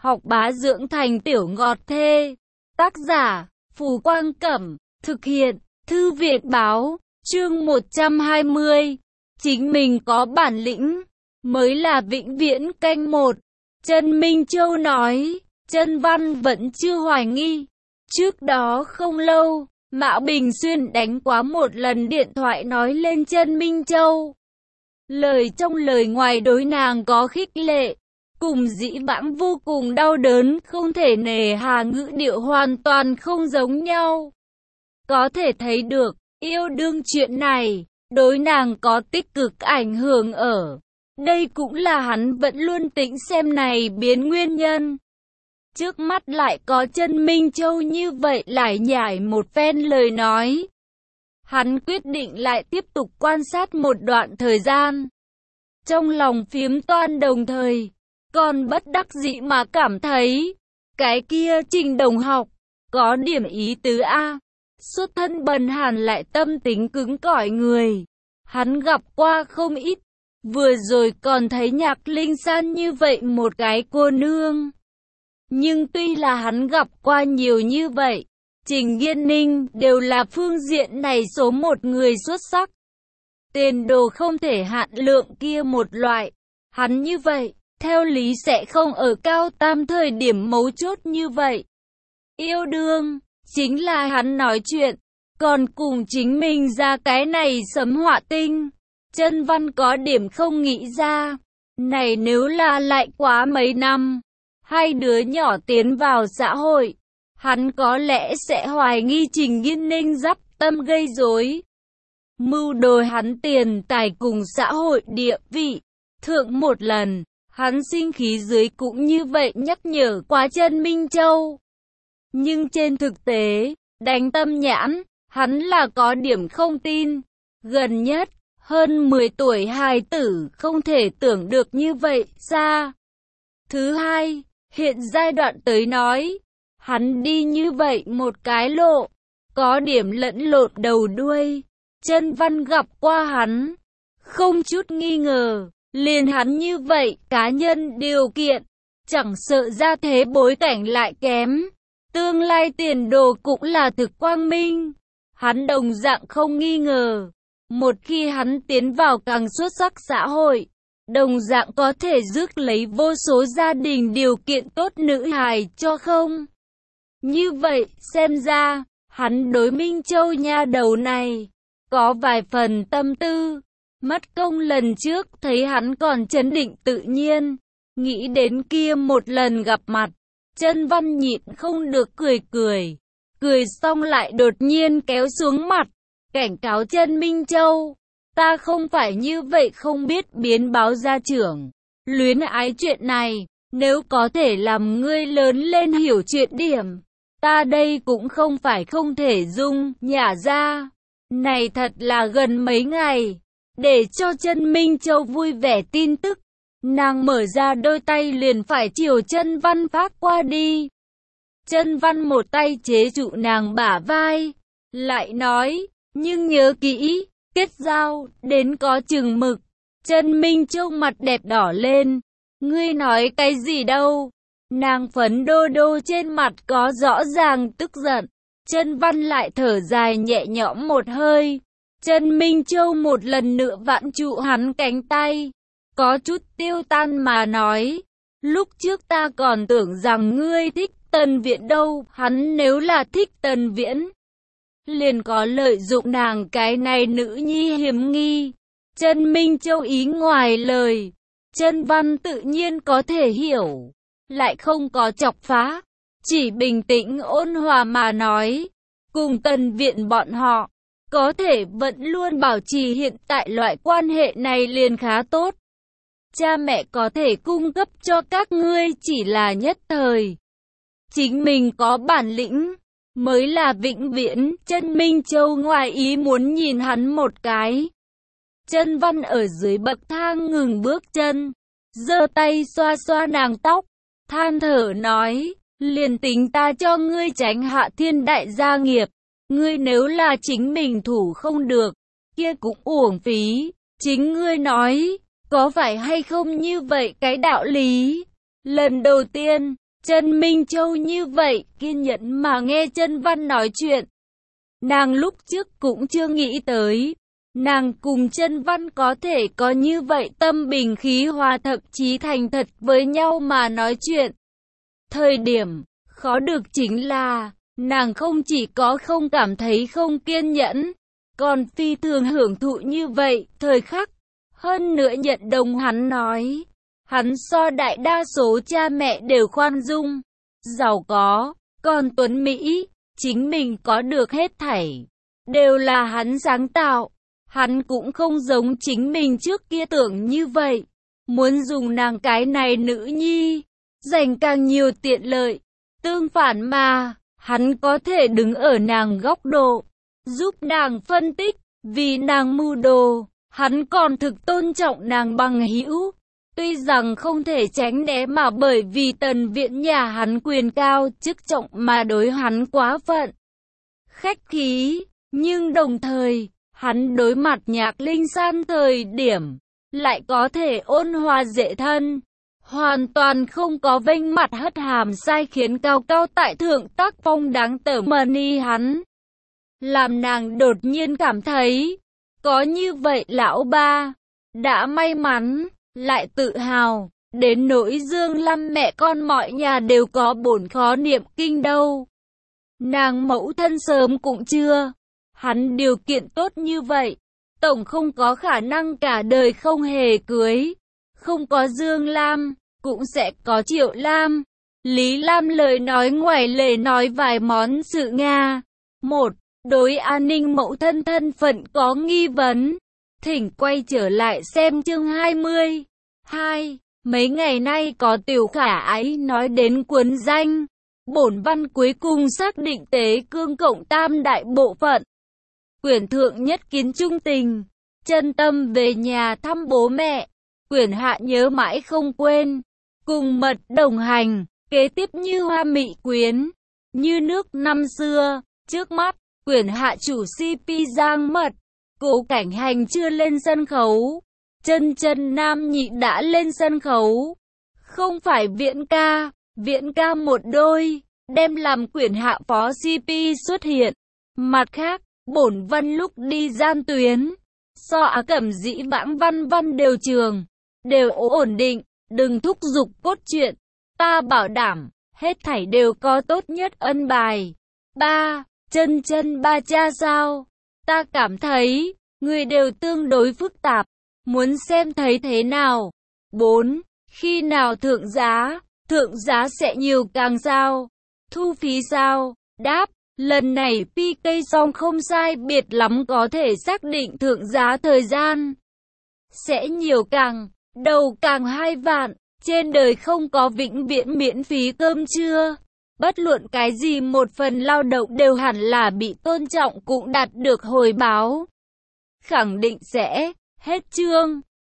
học bá dưỡng thành tiểu ngọt thê. Tác giả, Phù Quang Cẩm, thực hiện, Thư viện Báo, chương 120. Chính mình có bản lĩnh, mới là vĩnh viễn. Canh một. Trần Minh Châu nói, Trần Văn vẫn chưa hoài nghi. Trước đó không lâu, Mã Bình Xuyên đánh quá một lần điện thoại nói lên Trần Minh Châu. Lời trong lời ngoài đối nàng có khích lệ, cùng dĩ vãng vô cùng đau đớn, không thể nề hà, ngữ điệu hoàn toàn không giống nhau. Có thể thấy được, yêu đương chuyện này, đối nàng có tích cực ảnh hưởng ở. Đây cũng là hắn vẫn luôn tĩnh xem này biến nguyên nhân. Trước mắt lại có Trần Minh Châu như vậy lại nhải một phen lời nói. Hắn quyết định lại tiếp tục quan sát một đoạn thời gian. Trong lòng phiếm toan đồng thời, còn bất đắc dĩ mà cảm thấy, cái kia Trình đồng học, có điểm ý tứ a. Xuất thân bần hàn lại tâm tính cứng cỏi người. Hắn gặp qua không ít, vừa rồi còn thấy Nhạc Linh San như vậy một cái cô nương. Nhưng tuy là hắn gặp qua nhiều như vậy, Trình Nghiên Ninh đều là phương diện này số một người xuất sắc. Tiền đồ không thể hạn lượng kia một loại. Hắn như vậy, theo lý sẽ không ở cao tam thời điểm mấu chốt như vậy. Yêu đương, chính là hắn nói chuyện, còn cùng chính mình ra cái này sấm họa tinh. Trần Văn có điểm không nghĩ ra. Này nếu là lại quá mấy năm, hai đứa nhỏ tiến vào xã hội, hắn có lẽ sẽ hoài nghi Trình Nghiên Ninh dắp tâm gây rối. Mưu đồ hắn tiền tài cùng xã hội địa vị. Thượng một lần, hắn sinh khí dưới cũng như vậy nhắc nhở quá Trần Minh Châu. Nhưng trên thực tế, đánh tâm nhãn, hắn là có điểm không tin. Gần nhất, hơn 10 tuổi hài tử không thể tưởng được như vậy xa. Thứ hai, hiện giai đoạn tới nói, hắn đi như vậy một cái lộ, có điểm lẫn lộn đầu đuôi. Trần Văn gặp qua hắn, không chút nghi ngờ, liền hắn như vậy, cá nhân điều kiện, chẳng sợ ra thế bối cảnh lại kém, tương lai tiền đồ cũng là thực quang minh. Hắn đồng dạng không nghi ngờ, một khi hắn tiến vào càng xuất sắc xã hội, đồng dạng có thể rước lấy vô số gia đình điều kiện tốt nữ hài cho không. Như vậy, xem ra, hắn đối Minh Châu nha đầu này, có vài phần tâm tư. Mất công lần trước thấy hắn còn trấn định tự nhiên, nghĩ đến kia một lần gặp mặt, Trần Văn nhịn không được cười xong lại đột nhiên kéo xuống mặt, cảnh cáo Trần Minh Châu, ta không phải như vậy không biết biến báo gia trưởng. Luyến ái chuyện này, nếu có thể làm ngươi lớn lên hiểu chuyện điểm, ta đây cũng không phải không thể dung nhả ra. Này thật là gần mấy ngày, để cho Trần Minh Châu vui vẻ tin tức, nàng mở ra đôi tay liền phải chiều Trần Văn phát qua đi. Trần Văn một tay chế trụ nàng bả vai, lại nói, nhưng nhớ kỹ, kết giao, đến có chừng mực. Trần Minh Châu mặt đẹp đỏ lên, ngươi nói cái gì đâu? Nàng phấn đô đô trên mặt có rõ ràng tức giận. Trần Văn lại thở dài nhẹ nhõm một hơi. Trần Minh Châu một lần nữa vãn trụ hắn cánh tay, có chút tiêu tan mà nói, lúc trước ta còn tưởng rằng ngươi thích Tần Viễn đâu. Hắn nếu là thích Tần Viễn, liền có lợi dụng nàng cái này nữ nhi hiểm nghi. Trần Minh Châu ý ngoài lời, Trần Văn tự nhiên có thể hiểu, lại không có chọc phá, chỉ bình tĩnh ôn hòa mà nói, cùng Tần Viễn bọn họ, có thể vẫn luôn bảo trì hiện tại loại quan hệ này liền khá tốt. Cha mẹ có thể cung cấp cho các ngươi chỉ là nhất thời. Chính mình có bản lĩnh, mới là vĩnh viễn. Trần Minh Châu ngoài ý muốn nhìn hắn một cái. Trần Văn ở dưới bậc thang ngừng bước chân, giơ tay xoa xoa nàng tóc, than thở nói, liền tính ta cho ngươi tránh Hạ Thiên đại gia nghiệp, ngươi nếu là chính mình thủ không được, kia cũng uổng phí. Chính ngươi nói, có phải hay không như vậy cái đạo lý? Lần đầu tiên, Trần Minh Châu như vậy, kiên nhẫn mà nghe Trần Văn nói chuyện. Nàng lúc trước cũng chưa nghĩ tới, nàng cùng Trần Văn có thể có như vậy tâm bình khí hòa, thậm chí thành thật với nhau mà nói chuyện. Thời điểm khó được chính là, nàng không chỉ có không cảm thấy không kiên nhẫn, còn phi thường hưởng thụ như vậy thời khắc. Hơn nữa nhận đồng hắn nói, hắn so đại đa số cha mẹ đều khoan dung, giàu có, còn tuấn Mỹ, chính mình có được hết thảy, đều là hắn sáng tạo. Hắn cũng không giống chính mình trước kia tưởng như vậy, muốn dùng nàng cái này nữ nhi, giành càng nhiều tiện lợi. Tương phản mà, hắn có thể đứng ở nàng góc độ, giúp nàng phân tích, vì nàng mưu đồ, hắn còn thực tôn trọng nàng bằng hữu. Tuy rằng không thể tránh né mà bởi vì Tần Viện nhà hắn quyền cao chức trọng mà đối hắn quá phận khách khí, nhưng đồng thời, hắn đối mặt Nhạc Linh San thời điểm, lại có thể ôn hòa dễ thân, hoàn toàn không có vênh mặt hất hàm sai khiến cao cao tại thượng tác phong đáng tởm mà ni hắn. Làm nàng đột nhiên cảm thấy, có như vậy lão ba, đã may mắn, lại tự hào, đến nỗi Dương Lâm mẹ con mọi nhà đều có bổn khó niệm kinh đâu. Nàng mẫu thân sớm cũng chưa, hắn điều kiện tốt như vậy, tổng không có khả năng cả đời không hề cưới. Không có Dương Lam, cũng sẽ có Triệu Lam. Lý Lam lời nói ngoài lề nói vài món sự Nga. 1. Đối an ninh mẫu thân thân phận có nghi vấn. Thỉnh quay trở lại xem chương 20. 2. Mấy ngày nay có tiểu khả ái nói đến cuốn danh. Bổn văn cuối cùng xác định Tế Cương cộng tam đại bộ phận. Quyển thượng nhất kiến trung tình, chân tâm về nhà thăm bố mẹ. Quyển hạ nhớ mãi không quên, cùng mật đồng hành, kế tiếp như hoa mị quyến, như nước năm xưa. Trước mắt, quyển hạ chủ CP Giang Mật, Cố Cảnh Hành chưa lên sân khấu, Chân Chân Nam Nhị đã lên sân khấu. Không phải Viễn ca một đôi, đem làm quyển hạ phó CP xuất hiện. Mặt khác, bổn văn lúc đi gian tuyến, so Á Cẩm dĩ vãng văn đều trường, đều ổn định, đừng thúc giục cốt truyện. Ta bảo đảm, hết thảy đều có tốt nhất ân bài. 3. Chân Chân ba cha sao? Ta cảm thấy, người đều tương đối phức tạp, muốn xem thấy thế nào? 4. Khi nào thượng giá sẽ nhiều càng sao? Thu phí sao? Đáp, lần này PK xong không sai biệt lắm có thể xác định thượng giá thời gian. Sẽ nhiều càng, đầu càng 2 vạn, trên đời không có vĩnh viễn miễn phí cơm trưa. Bất luận cái gì một phần lao động đều hẳn là bị tôn trọng cũng đạt được hồi báo. Khẳng định sẽ, hết chương.